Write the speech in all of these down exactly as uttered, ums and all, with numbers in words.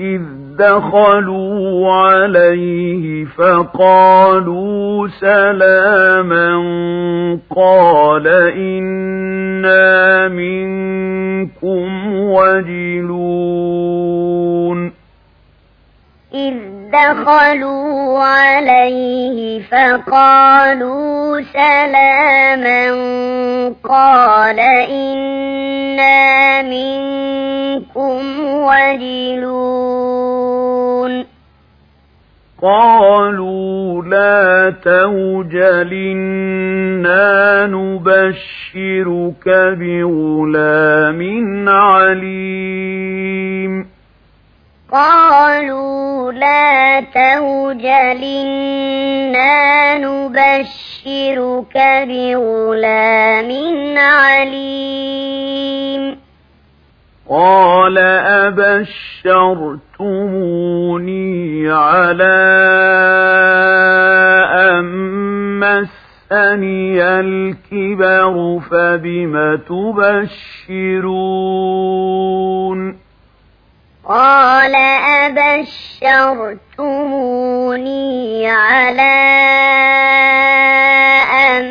إذ دخلوا عليه فقالوا سلاما قال إنا منكم وجلون إذ دخلوا عليه فقالوا سلاما قال إنا منكم وجلون قالوا لا توجل إنا نبشرك بغلام عليم قالوا لا توجل إنا نبشرك بغلام عليم قال أبشرتموني على أن مسني الكبر فبم تبشرون قال أبشرتموني على أن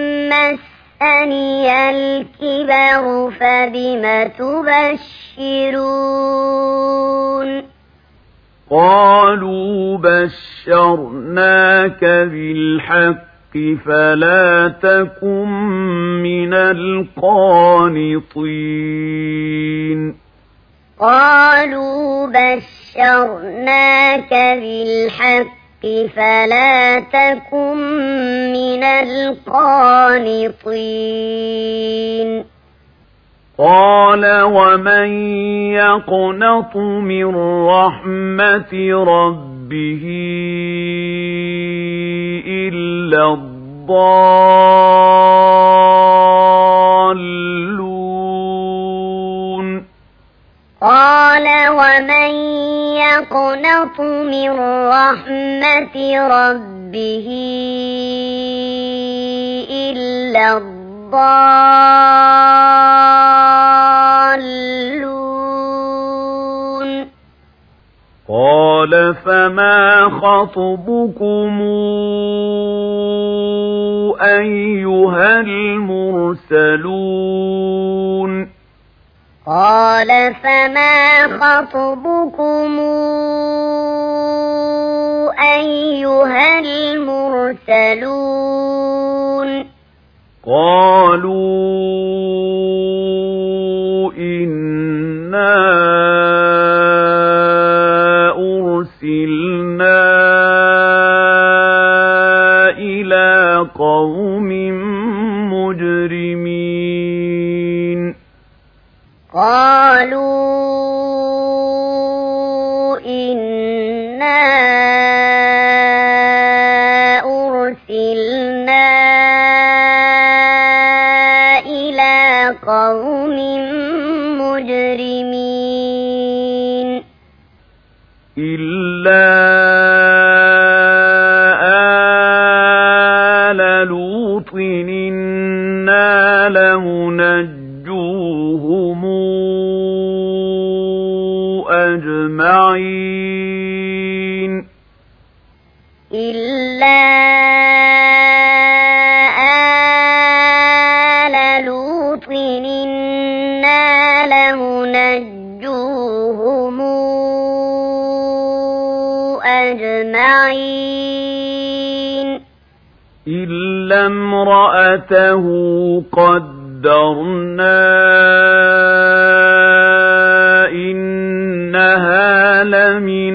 مسني الكبر فبم تبشرون قالوا بشرناك بالحق فلا تكن من القانطين قالوا بشرناك بالحق فلا تكن من القانطين قال ومن يقنط من رحمة ربه إلا الضالون قال ومن يقنط من رحمة ربه إلا الضالون قال فما خطبكم أيها المرسلون قال فما خطبكم أيها المرسلون قالوا إنا أرسلنا إلى قوم مجرمين قالوا إنا أرسلنا إلى قوم مجرمين إلا آل لوط إنا لمنجوهم أجمعين إلا آل لوط إنا لمنجوهم أجمعين إلا امرأته قدرنا إنها لمن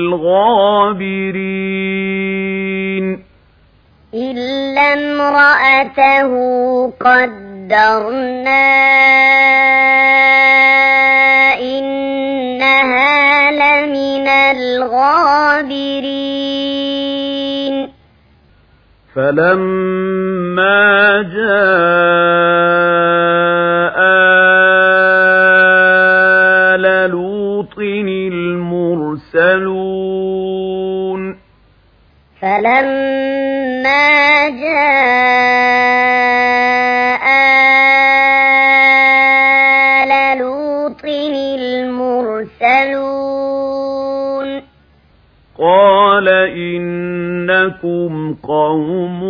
الغابرين إلا امرأته قدرنا إنها لمن الغابرين فلما جاء آل لوط المرسلون فلما جاء آل لوط المرسلون قال إنكم قوم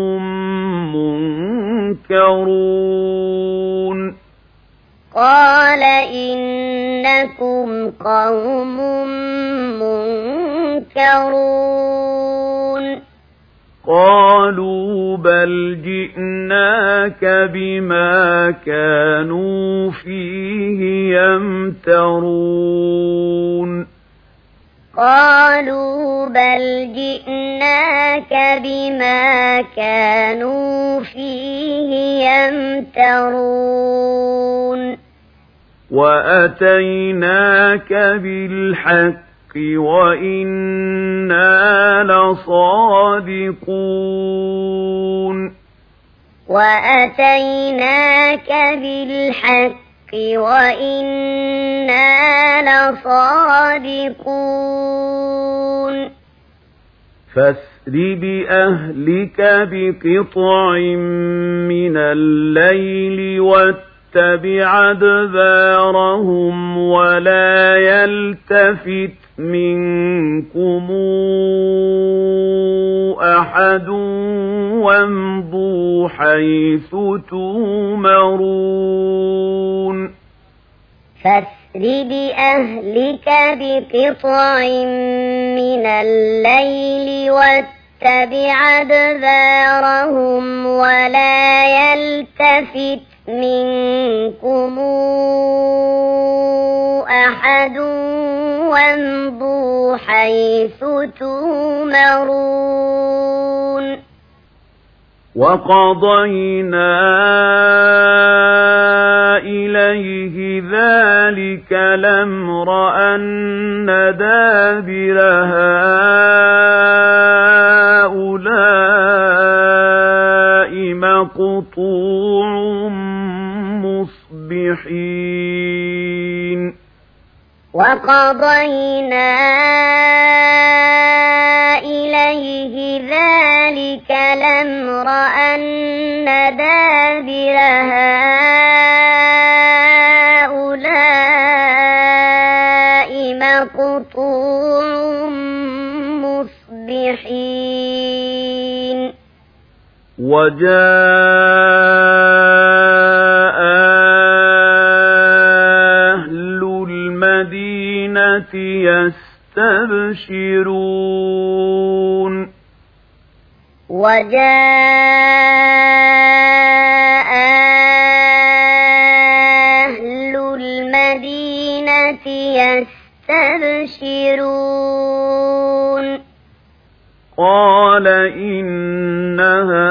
منكرون قال إنكم قوم منكرون قالوا بل جئناك بما كانوا فيه يمترون قالوا بل جئناك بما كانوا فيه يمترون وأتيناك بالحق وإنا لصادقون وأتيناك بالحق وإنا لصادقون فاسر بأهلك بقطع من الليل واتبع أدبارهم ولا يلتفت منكم أحد وامضوا حيث تؤمرون فاسر بأهلك بقطع من الليل واتبع أدبارهم ولا يلتفت منكم أحد وامضوا حيث تؤمرون وقضينا إليه ذلك الأمر أن دابر هؤلاء مقطوع مصبحين وقضينا إليه ذلك الأمر أن دابر هؤلاء مقطوع مصبحين وجاء أهل المدينة يستبشرون وجاء أهل المدينة يستبشرون قال إن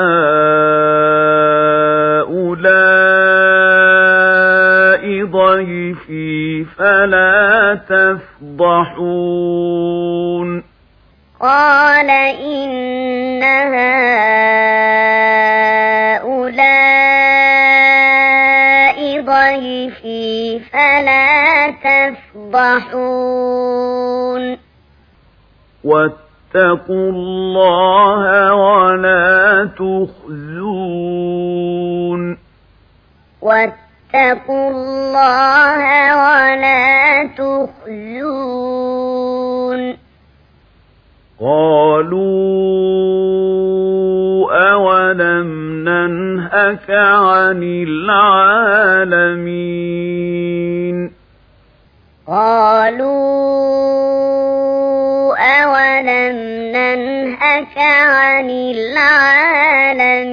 هؤلاء ضيفي فلا تفضحون قال إن هؤلاء ضيفي فلا تفضحون واتقوا الله ولا تخزون واتقوا الله ولا تخزون قالوا أولم ننهك عن العالمين قالوا أولم ننهك عن العالمين